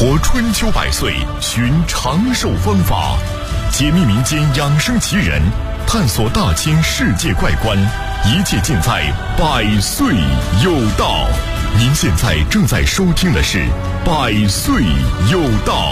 活春秋百岁，寻长寿方法，解密民间养生奇人，探索大千世界怪观，一切尽在百岁有道。您现在正在收听的是百岁有道。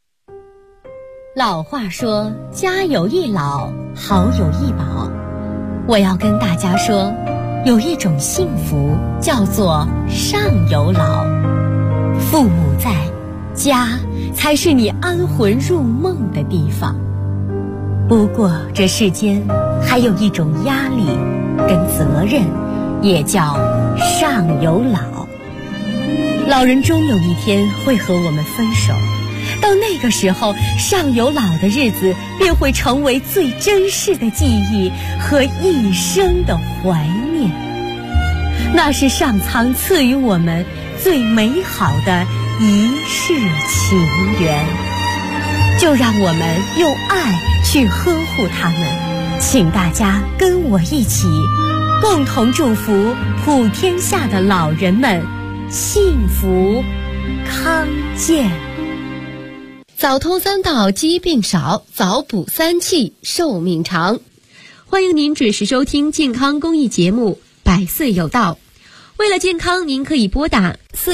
老话说，家有一老，好有一宝。我要跟大家说，有一种幸福叫做上有老。父母在，家才是你安魂入梦的地方。不过这世间还有一种压力跟责任，也叫上有老。老人终有一天会和我们分手，到那个时候，上有老的日子便会成为最珍视的记忆和一生的怀念。那是上苍赐予我们最美好的一世情缘，就让我们用爱去呵护他们。请大家跟我一起，共同祝福普天下的老人们幸福康健。 早通三道，疾病少；早补三气，寿命长。欢迎您准时收听健康公益节目《百岁有道》。为了健康，您可以拨打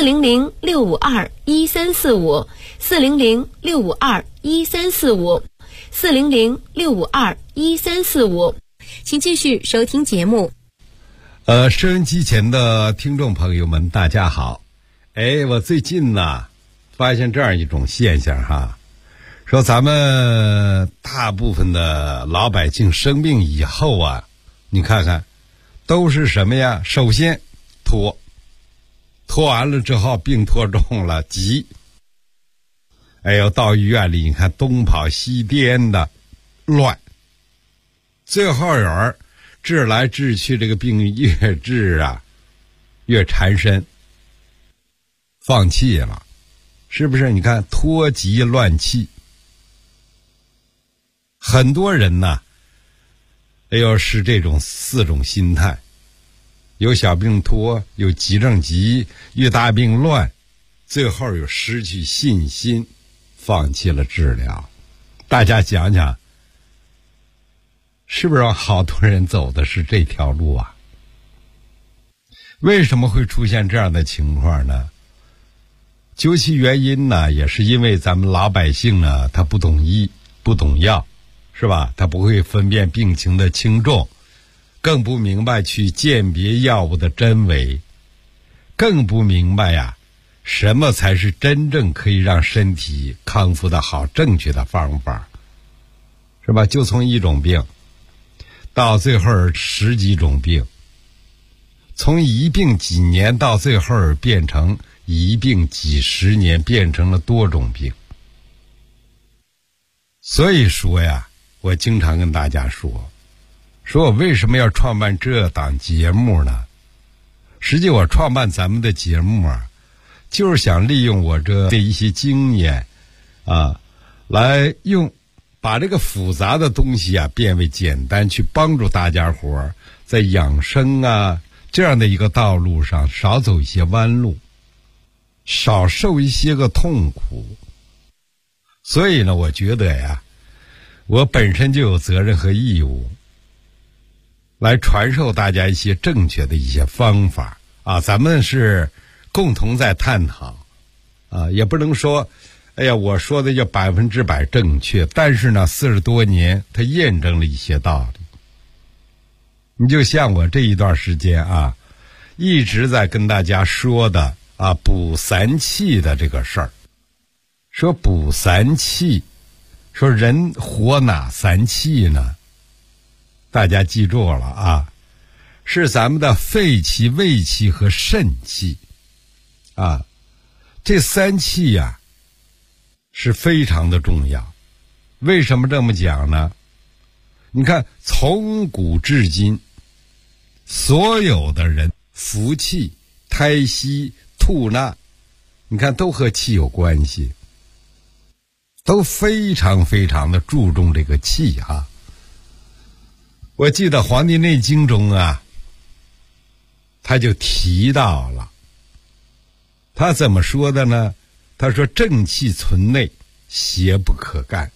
400-652-1345、400-652-1345、400-652-1345。请继续收听节目。 收音机前的听众朋友们，大家好。我最近呢，发现这样一种现象哈，说咱们大部分的老百姓生病以后啊，你看看都是什么呀？首先拖完了之后病拖重了，急，到医院里你看东跑西颠的乱，最后有人治来治去，这个病越治啊越缠身，放弃了，是不是？你看拖急乱气，很多人呢是这种四种心态，有小病拖，有急症急，有大病乱，最后有失去信心，放弃了治疗。大家想想，是不是好多人走的是这条路啊？为什么会出现这样的情况呢？究其原因呢，也是因为咱们老百姓呢，他不懂医不懂药，是吧？他不会分辨病情的轻重，更不明白去鉴别药物的真伪，更不明白呀，什么才是真正可以让身体康复的好正确的方法，是吧？就从一种病到最后十几种病，从一病几年到最后变成一病几十年，变成了多种病。所以说呀，我经常跟大家说我为什么要创办这档节目呢？实际我创办咱们的节目啊，就是想利用我这一些经验啊，来把这个复杂的东西啊变为简单，去帮助大家伙在养生啊这样的一个道路上少走一些弯路，少受一些个痛苦。所以呢，我觉得呀，我本身就有责任和义务来传授大家一些正确的一些方法啊，咱们是共同在探讨啊，也不能说我说的就100%正确，但是呢40多年它验证了一些道理。你就像我这一段时间啊，一直在跟大家说的啊，补三气的这个事儿。说补三气，说人活哪三气呢？大家记住了啊，是咱们的肺气、胃气和肾气啊，这三气呀是非常的重要。为什么这么讲呢？你看从古至今，所有的人服气、胎息、吐纳，你看都和气有关系，都非常非常的注重这个气啊。我记得《黄帝内经》中啊，他就提到了，他怎么说的呢？他他说正气存内，邪不可干。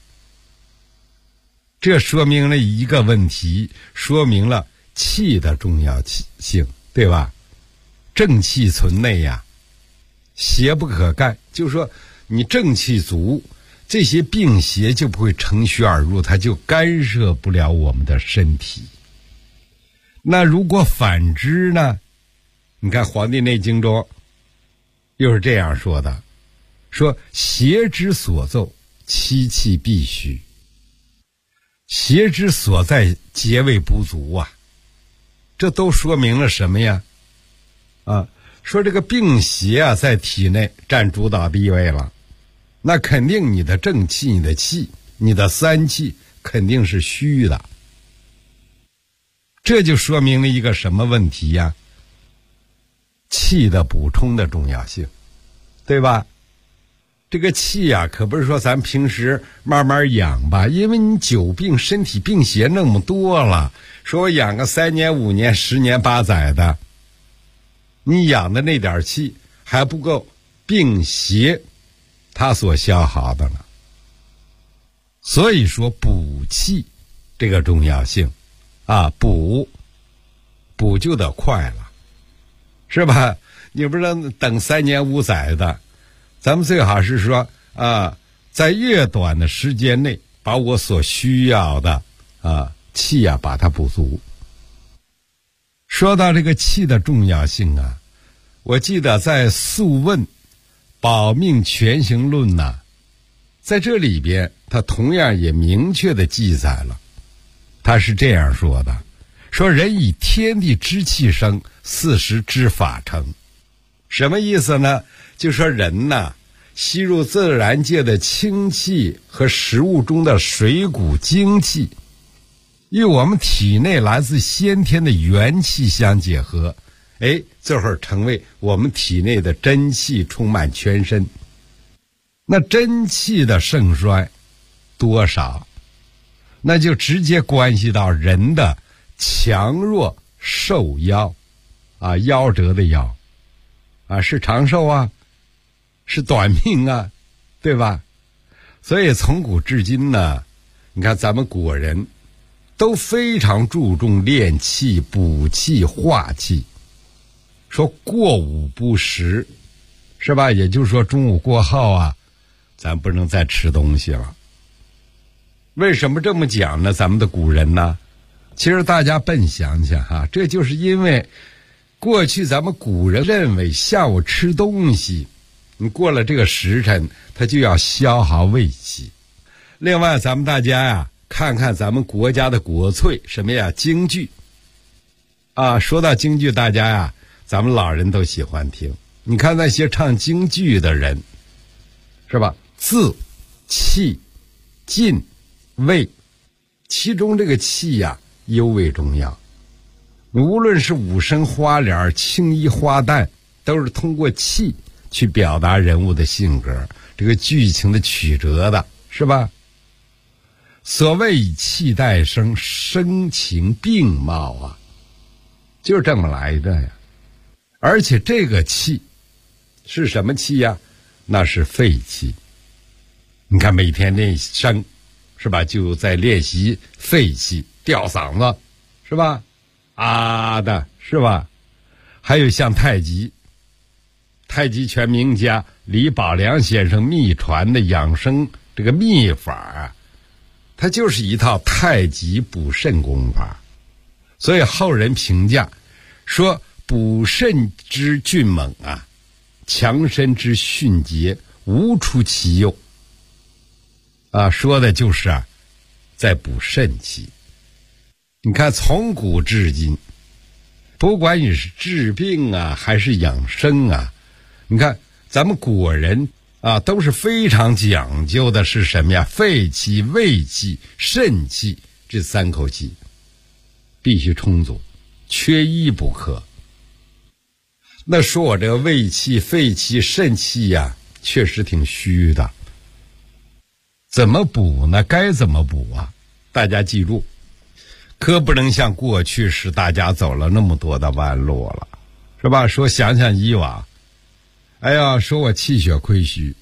这说明了一个问题，说明了气的重要性，对吧？正气存内呀，邪不可干，就是说你正气足，这些病邪就不会乘虚而入，它就干涉不了我们的身体。那如果反之呢？你看《黄帝内经》中又是这样说的，说邪之所奏，七气必虚。邪之所在，节位不足啊。这都说明了什么呀？说这个病邪啊在体内占主导地位了，那肯定你的正气、你的气、你的三气肯定是虚的。这就说明了一个什么问题呀？气的补充的重要性，对吧？这个气啊，可不是说咱平时慢慢养吧，因为你久病身体病邪那么多了，说我养个3年5年10年8载的，你养的那点气还不够病邪它所消耗的了。所以说补气这个重要性啊，补就得快了，是吧？你不能等3年5载的，咱们最好是说在越短的时间内把我所需要的气啊把它补足。说到这个气的重要性啊，我记得在《素问·保命全行论》呢，在这里边它同样也明确的记载了，他是这样说的，说人以天地之气生，40之法成。什么意思呢？就说人呐，吸入自然界的清气和食物中的水谷精气，与我们体内来自先天的元气相结合，这会儿成为我们体内的真气充满全身。那真气的盛衰多少，那就直接关系到人的强弱寿夭夭折的夭是长寿啊，是短命啊，对吧？所以从古至今呢，你看咱们古人都非常注重练气、补气、化气。说过午不食，是吧？也就是说中午过后啊，咱不能再吃东西了。为什么这么讲呢？咱们的古人呢，其实大家笨想想这就是因为过去咱们古人认为下午吃东西，你过了这个时辰，它就要消耗胃气。另外咱们大家看看咱们国家的国粹，什么呀？京剧说到京剧，大家咱们老人都喜欢听。你看那些唱京剧的人，是吧？字、气、劲、味，其中这个气尤为重要。你无论是五声花脸、青衣花旦，都是通过气去表达人物的性格，这个剧情的曲折的，是吧？所谓以气代声，声情并茂就是这么来的呀。而且这个气是什么气呀？那是肺气。你看每天练声，是吧？就在练习肺气，吊嗓子，是吧？的，是吧？还有像太极拳名家李宝良先生秘传的养生这个秘法它就是一套太极补肾功法。所以后人评价说，补肾之俊猛强身之迅捷，无出其右说的就是在补肾气。你看从古至今，不管你是治病还是养生你看咱们古人都是非常讲究的是什么呀？肺气、胃气、肾气这3口气必须充足，缺一不可。那说我这个胃气、肺气、肾气确实挺虚的，怎么补呢？该怎么补大家记住，可不能像过去时大家走了那么多的弯路了，是吧？说想想以往，说我气血亏虚，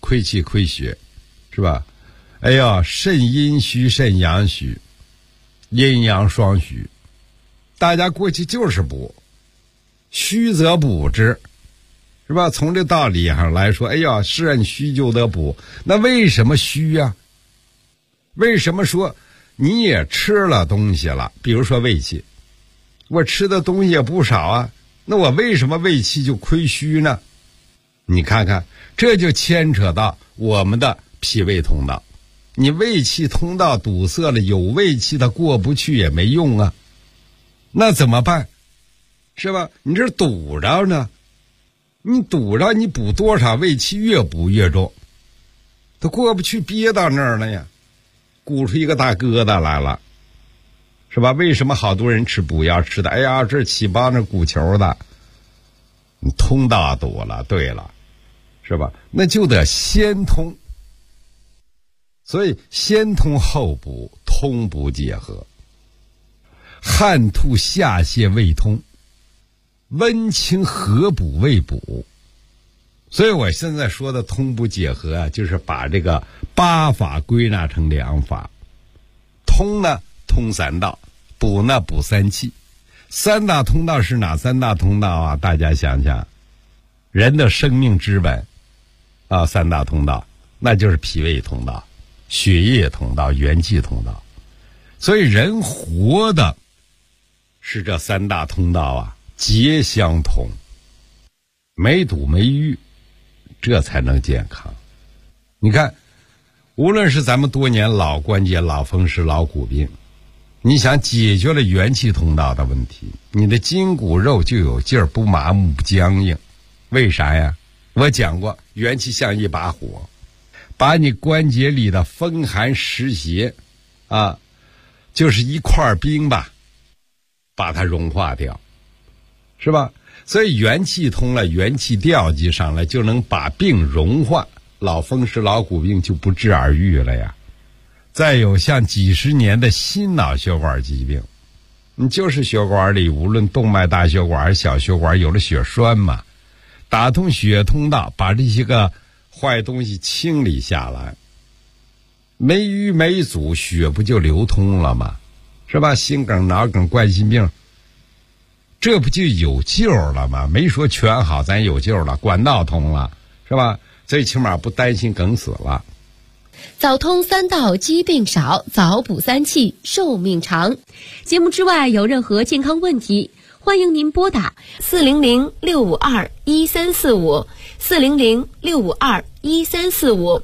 亏气亏血，是吧？哎呀，肾阴虚肾阳虚，阴阳双虚，大家过去就是补，虚则补之，是吧？从这道理上来说，哎呀，肾虚就得补。那为什么虚呀？为什么说你也吃了东西了？比如说胃气，我吃的东西也不少啊，那我为什么胃气就亏虚呢？你看看，这就牵扯到我们的脾胃通道。你胃气通道堵塞了，有胃气它过不去也没用啊，那怎么办？是吧？你这堵着呢，你堵着，你补多少胃气越补越重，它过不去，憋到那儿了呀，鼓出一个大疙瘩来了，是吧？为什么好多人吃补药吃的，哎呀，这起包那鼓球的，你通道堵了，对了，是吧？那就得先通。所以先通后补，通补结合，汗吐下泻胃通，温清和补胃补。所以我现在说的通补结合啊，就是把这个8法归纳成2法。通呢通3道，补呢补3气。3大通道是哪3大通道啊？大家想想，人的生命之本啊，3大通道，那就是脾胃通道、血液通道、元气通道。所以人活的是这3大通道啊，皆相通，没堵没淤，这才能健康。你看，无论是咱们多年老关节、老风湿、老骨病，你想解决了元气通道的问题，你的筋骨肉就有劲儿，不麻木不僵硬。为啥呀？我讲过，元气像一把火，把你关节里的风寒湿邪啊，就是一块冰吧，把它融化掉，是吧？所以元气通了，元气调集上来，就能把病融化，老风湿老骨病就不治而愈了呀。再有像几十年的心脑血管疾病，你就是血管里无论动脉大血管还是小血管有了血栓嘛，打通血通道，把这些个坏东西清理下来，没淤没阻，血不就流通了吗？是吧？心梗、脑梗、冠心病，这不就有救了吗？没说全好，咱有救了，管道通了，是吧？最起码不担心梗死了。 早通3道，疾病少；早补3气，寿命长。节目之外有任何健康问题，欢迎您拨打400-652-1345 400-652-1345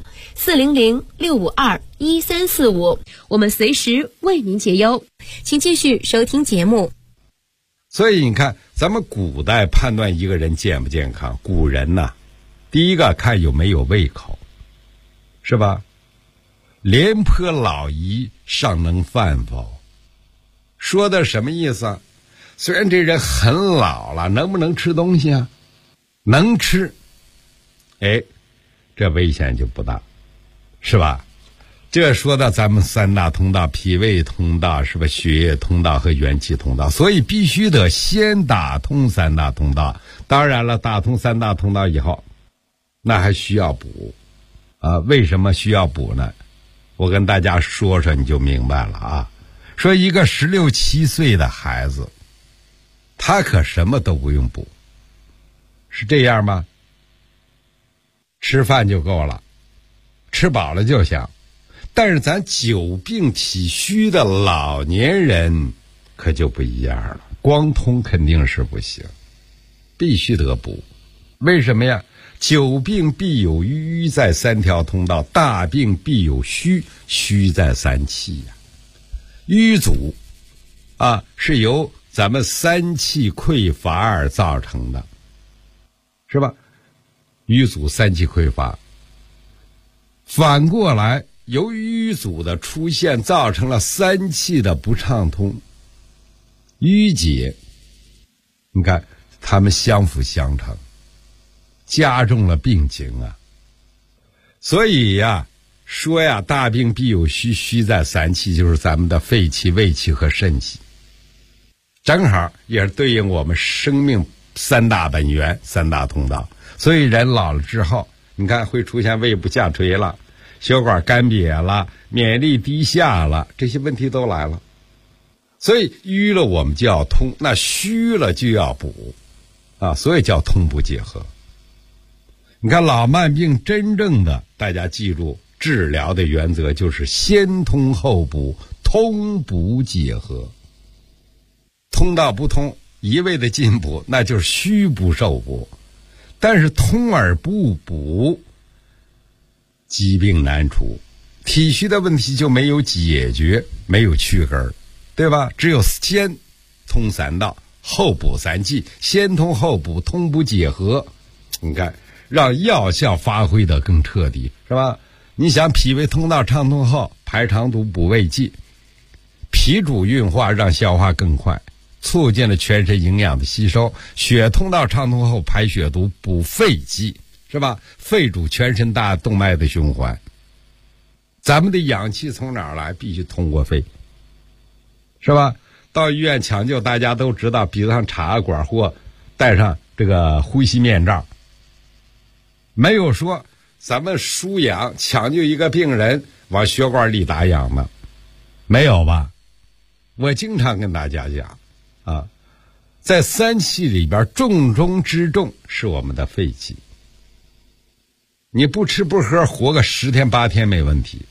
400-652-1345，我们随时为您解忧。请继续收听节目。 所以你看，咱们古代判断一个人健不健康，古人呢，第一个看有没有胃口，是吧？廉颇老矣，尚能饭否？说的什么意思啊？虽然这人很老了，能不能吃东西啊？能吃，哎，这危险就不大，是吧？这说到咱们3大通道，脾胃通道，是吧？血液通道和元气通道，所以必须得先打通3大通道。当然了，打通3大通道以后，那还需要补啊？为什么需要补呢？我跟大家说说你就明白了啊。说一个16、17岁的孩子，他可什么都不用补，是这样吗？吃饭就够了，吃饱了就行。但是咱久病体虚的老年人可就不一样了，光通肯定是不行，必须得补。为什么呀？久病必有瘀，在3条通道；大病必有虚，虚在3气呀。瘀阻啊，是由咱们3气匮乏而造成的，是吧？瘀阻3气匮乏，反过来由于瘀阻的出现，造成了3气的不畅通，瘀结，你看他们相辅相成，加重了病情啊。所以呀，说呀，大病必有虚，虚在3气，就是咱们的肺气、胃气和肾气，正好也是对应我们生命3大本源、3大通道。所以人老了之后， 你看会出现胃部下垂了，血管干瘪了，免疫力低下了，这些问题都来了。所以瘀了我们就要通，那虚了就要补啊，所以叫通补结合。你看老慢病真正的大家记住治疗的原则就是先通后补，通补结合。通道不通一味的进补，那就是虚不受补，但是通而不补，疾病难除，体虚的问题就没有解决，没有去根，对吧？只有先通三道，后补三气，先通后补，通补结合，你看让药效发挥的更彻底，是吧？你想脾胃通道畅通后，排肠毒补胃气，脾主运化，让消化更快，促进了全身营养的吸收；血通道畅通后，排血毒补肺气，是吧？肺主全身大动脉的循环。咱们的氧气从哪儿来？必须通过肺，是吧？到医院抢救，大家都知道鼻子上插管或戴上这个呼吸面罩，没有说咱们输氧抢救一个病人往血管里打氧的，没有吧？我经常跟大家讲啊，在三气里边重中之重是我们的肺气，你不吃不喝活个10天8天没问题，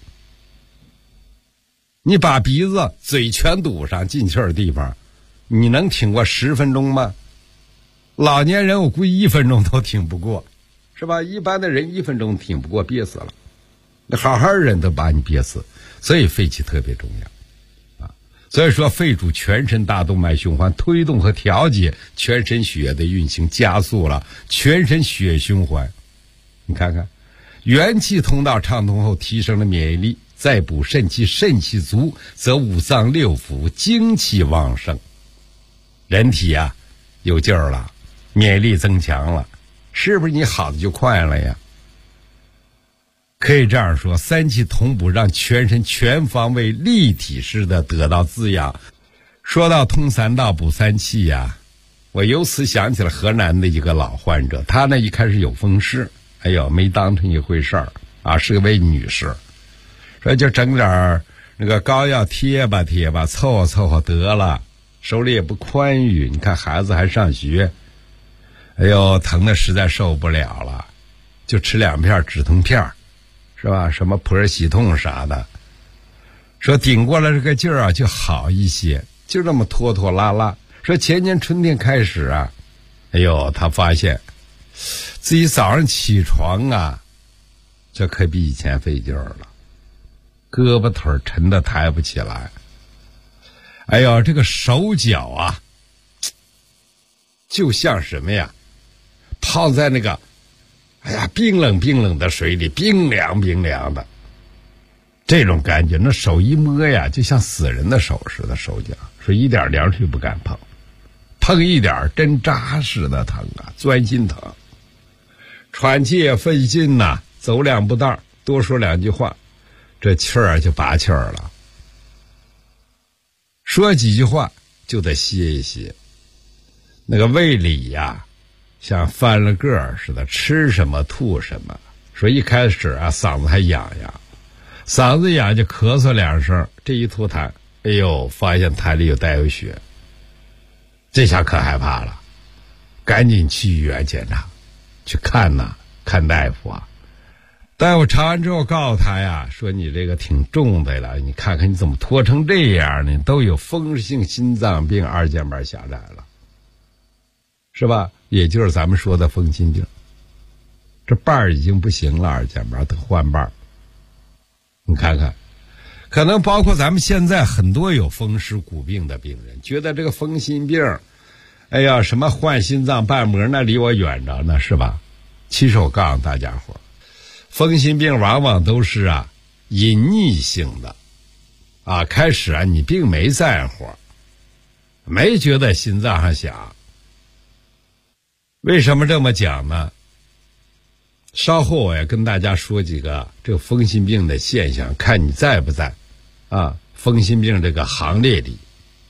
你把鼻子嘴全堵上进气儿的地方，你能挺过10分钟吗？老年人我估计1分钟都挺不过，是吧？一般的人1分钟挺不过，憋死了，那好好人都把你憋死。所以肺气特别重要啊。所以说肺主全身大动脉循环，推动和调节全身血的运行，加速了全身血循环。你看看元气通道畅通后，提升了免疫力，再补肾气，肾气足则五脏六腑精气旺盛，人体啊有劲儿了，免疫力增强了，是不是你好的就快了呀？可以这样说，三气同补让全身全方位立体式的得到滋养。说到通三道补三气呀，我由此想起了河南的一个老患者，他呢一开始有风湿，哎呦没当成一回事儿啊，是个位女士，说就整点那个膏药贴吧贴吧，凑合凑合得了，手里也不宽裕，你看孩子还上学，哎呦疼的实在受不了了，就吃2片止痛片，是吧？什么普尔喜痛啥的，说顶过了这个劲儿啊就好一些，就这么拖拖拉拉。说前年春天开始啊，哎呦他发现自己早上起床啊，这可比以前费劲儿了，胳膊腿沉的抬不起来，哎呦这个手脚啊就像什么呀，泡在那个哎呀冰冷冰冷的水里，冰凉冰凉的这种感觉，那手一摸呀就像死人的手似的，手脚说一点凉水不敢碰，碰一点真扎实的疼啊，钻心疼，喘气也费劲呐，走2步道多说2句话，这气儿就拔气儿了，说几句话就得歇一歇，那个胃里呀像翻了个儿似的，吃什么吐什么。说一开始啊嗓子还痒痒，嗓子痒就咳嗽2声，这一吐痰，哎呦发现痰里带有血，这下可害怕了，赶紧去医院检查，去看呐，看大夫啊。大夫查完之后告诉他呀，说你这个挺重的了，你看看你怎么拖成这样呢，都有风湿性心脏病2尖瓣狭窄了，是吧？也就是咱们说的风心病，这瓣儿已经不行了，2尖瓣得换瓣儿。你看看，可能包括咱们现在很多有风湿骨病的病人，觉得这个风心病，哎呀，什么换心脏瓣膜那离我远着呢，是吧？其实我告诉大家伙，风心病往往都是啊隐匿性的啊，开始啊你并没在乎，没觉得心脏上响。为什么这么讲呢？稍后我要跟大家说几个这个风心病的现象，看你在不在啊风心病这个行列里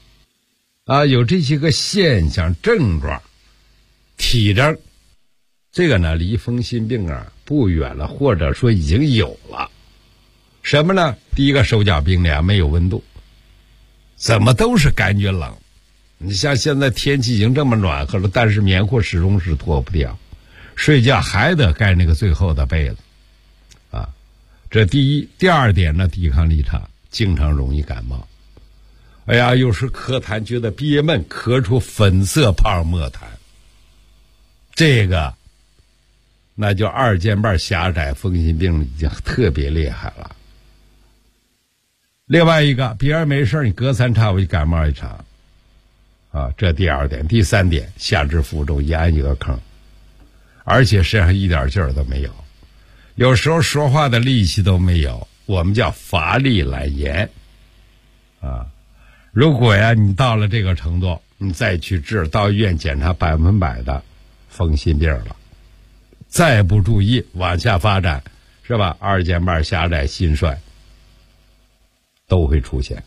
啊，有这些个现象症状体征这个呢离风心病不远了，或者说已经有了。什么呢？第一个手脚冰凉，没有温度，怎么都是感觉冷。你像现在天气已经这么暖和了，但是棉裤始终是脱不掉，睡觉还得盖那个最厚的被子啊。这第一。第二点呢，抵抗力差，经常容易感冒。哎呀，有时咳痰觉得憋闷，咳出粉色泡沫痰，这个那就二尖瓣狭窄风心病已经特别厉害了。另外一个，别人没事你隔三差五就感冒一场啊，这第二点。第三点，下肢浮肿，眼一个坑，而且身上一点劲儿都没有，有时候说话的力气都没有，我们叫乏力懒言啊。如果呀你到了这个程度，你再去治，到医院检查100%的风心病了，再不注意往下发展，是吧？二尖瓣狭窄、心衰都会出现。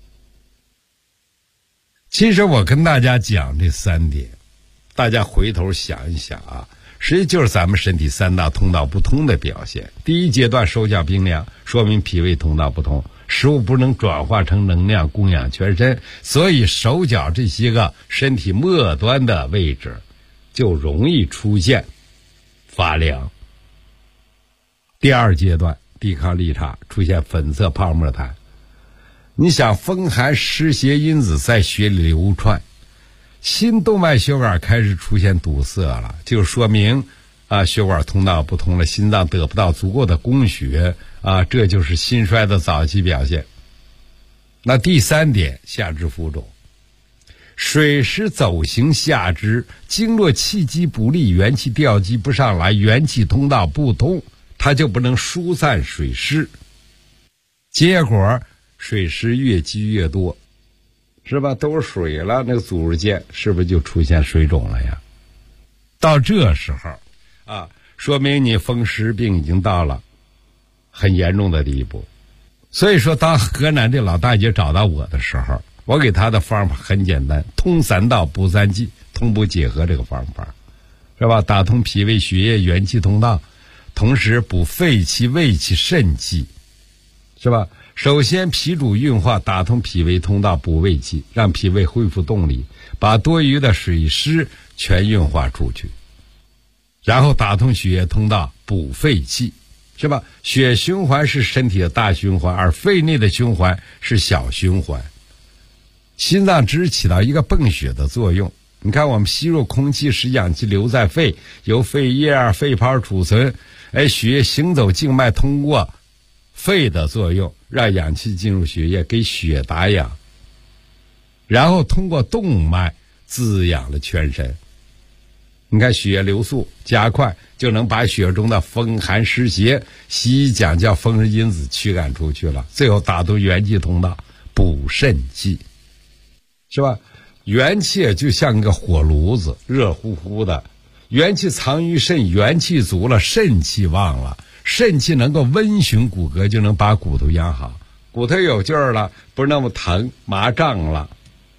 其实我跟大家讲这3点，大家回头想一想啊，实际就是咱们身体3大通道不通的表现。第一阶段手脚冰凉，说明脾胃通道不通，食物不能转化成能量供养全身，所以手脚这些个身体末端的位置就容易出现发凉。第二阶段抵抗力差，出现粉色泡沫痰。你想风寒湿邪因子在血里流窜，心动脉血管开始出现堵塞了，就说明血管通道不通了，心脏得不到足够的供血这就是心衰的早期表现。那第3点，下肢浮肿，水湿走行下肢，经络气机不利，元气调集不上来，元气通道不通，它就不能疏散水湿，结果水湿越积越多，是吧？都是水了，那个组织间是不是就出现水肿了呀？到这时候说明你风湿病已经到了很严重的地步。所以说当河南这老大姐找到我的时候，我给她的方法很简单，通3道补3气，同补结合这个方法，是吧？打通脾胃血液元气通道，同时补肺气胃气肾气，是吧？首先脾主运化，打通脾胃通道补胃气，让脾胃恢复动力，把多余的水湿全运化出去，然后打通血液通道补肺气，是吧？血循环是身体的大循环，而肺内的循环是小循环。心脏只起到一个泵血的作用，你看我们吸入空气使氧气留在肺，由肺叶肺泡储存，血液行走静脉通过肺的作用，让氧气进入血液给血打氧，然后通过动脉滋养了全身。你看血液流速加快，就能把血中的风寒湿邪，西医讲叫风湿因子驱赶出去了，最后打通元气通道补肾气，是吧？元气就像个火炉子，热乎乎的，元气藏于肾，元气足了，肾气旺了，肾气能够温煦骨骼，就能把骨头养好，骨头有劲儿了，不是那么疼麻胀了。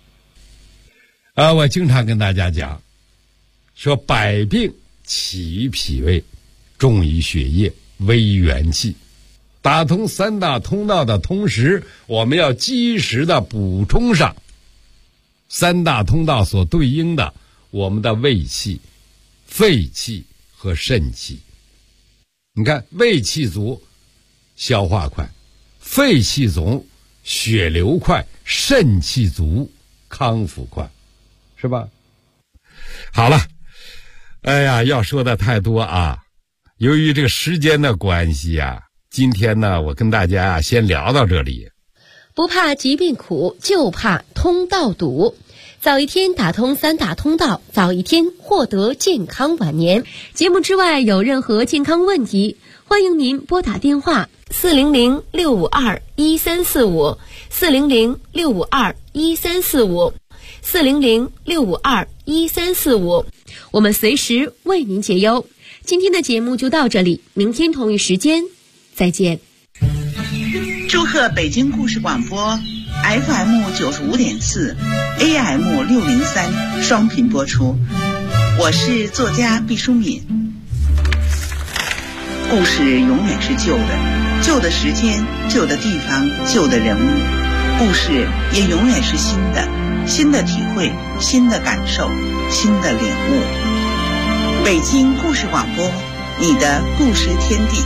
我经常跟大家讲说，百病起于脾胃，重于血液，微元气。打通3大通道的同时，我们要及时的补充上3大通道所对应的我们的胃气、肺气和肾气。你看，胃气足，消化快；肺气足，血流快；肾气足，康复快，是吧？好了，要说的太多啊，由于这个时间的关系今天呢，我跟大家先聊到这里。 不怕疾病苦，就怕通道堵。早一天打通3大通道，早一天获得健康晚年。节目之外有任何健康问题，欢迎您拨打电话400-652-1345 400-652-1345 400-652-1345，我们随时为您解忧。今天的节目就到这里，明天同一时间再见。 祝贺北京故事广播 FM 95.4 AM 603双频播出，我是作家毕淑敏。 故事永远是旧的，旧的时间、旧的地方、旧的人物，故事也永远是新的，新的体会、新的感受、新的领悟。北京故事广播，你的故事天地。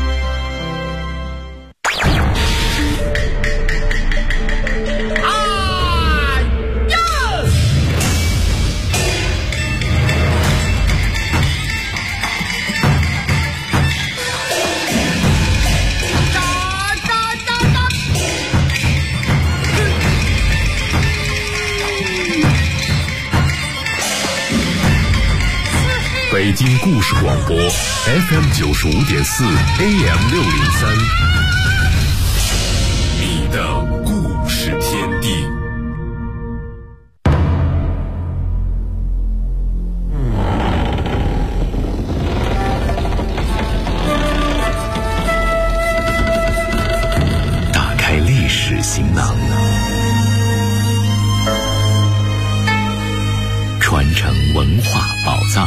北京故事广播 FM 95.4 AM 603，你的故事天地。打开历史行囊，传承文化宝藏。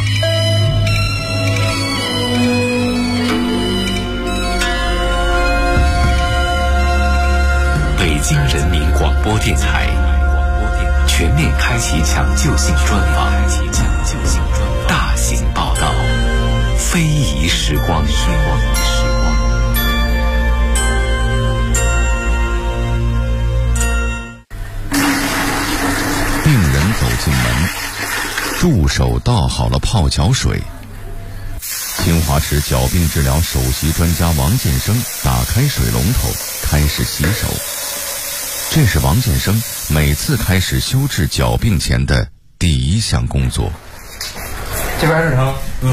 北京人民广播电台全面开启抢救性专访，大型报道，非遗时光。病人走进门，助手倒好了泡脚水。清华池脚病治疗首席专家王建生打开水龙头，开始洗手。这是王建生每次开始修治脚病前的第一项工作。 这边是疼，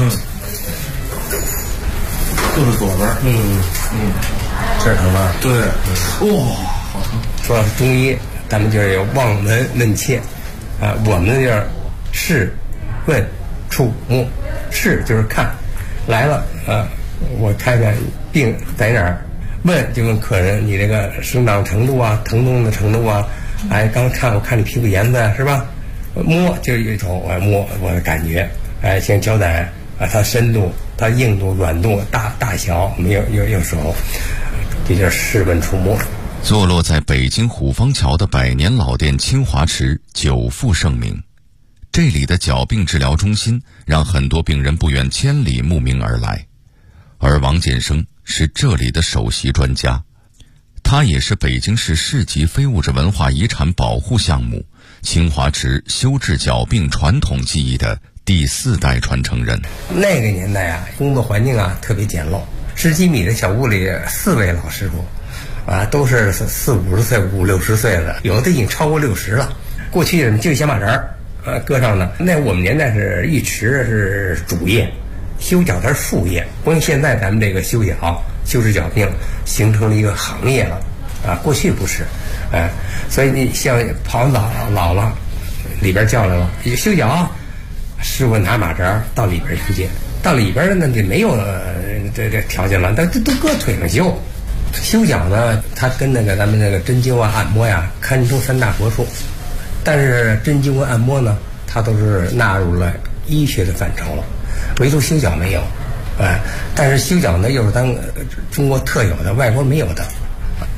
就是左边，这儿疼吧？对，哇，好疼。说到中医，咱们就是有望闻问切，啊，我们就是视、问、触、摸。视就是看，来了，我看看病在哪儿。问就问客人你这个生长程度啊，疼痛的程度啊，哎，刚看我看你皮肤颜色是吧？摸就是一种我摸我的感觉，哎，像脚胆啊，它深度、它硬度、软度、大小，没有手，这叫视问触摸。 坐落在北京虎坊桥的百年老店清华池久负盛名，这里的脚病治疗中心让很多病人不远千里慕名而来，而王建生是这里的首席专家，他也是北京市市级非物质文化遗产保护项目清华池修治脚病传统技艺的第4代传承人。 那个年代啊，工作环境啊特别简陋，10几米的小屋里4位老师傅，啊，都是40、50岁、50、60岁的，有的已经超过60了。过去就小马扎儿，搁上呢。那我们年代是浴池是主业，修脚它是副业。不像现在咱们这个修脚、修治脚病形成了一个行业了，啊，过去不是，所以你像跑老了，里边叫来了修脚，师傅拿马扎到里边去，到里边呢就没有这条件了，都搁腿上修。修脚呢，它跟那个咱们那个针灸啊、按摩呀，堪称3大国术。但是针灸和按摩呢，它都是纳入了医学的范畴了，唯独修脚没有，但是修脚呢又是咱中国特有的，外国没有的。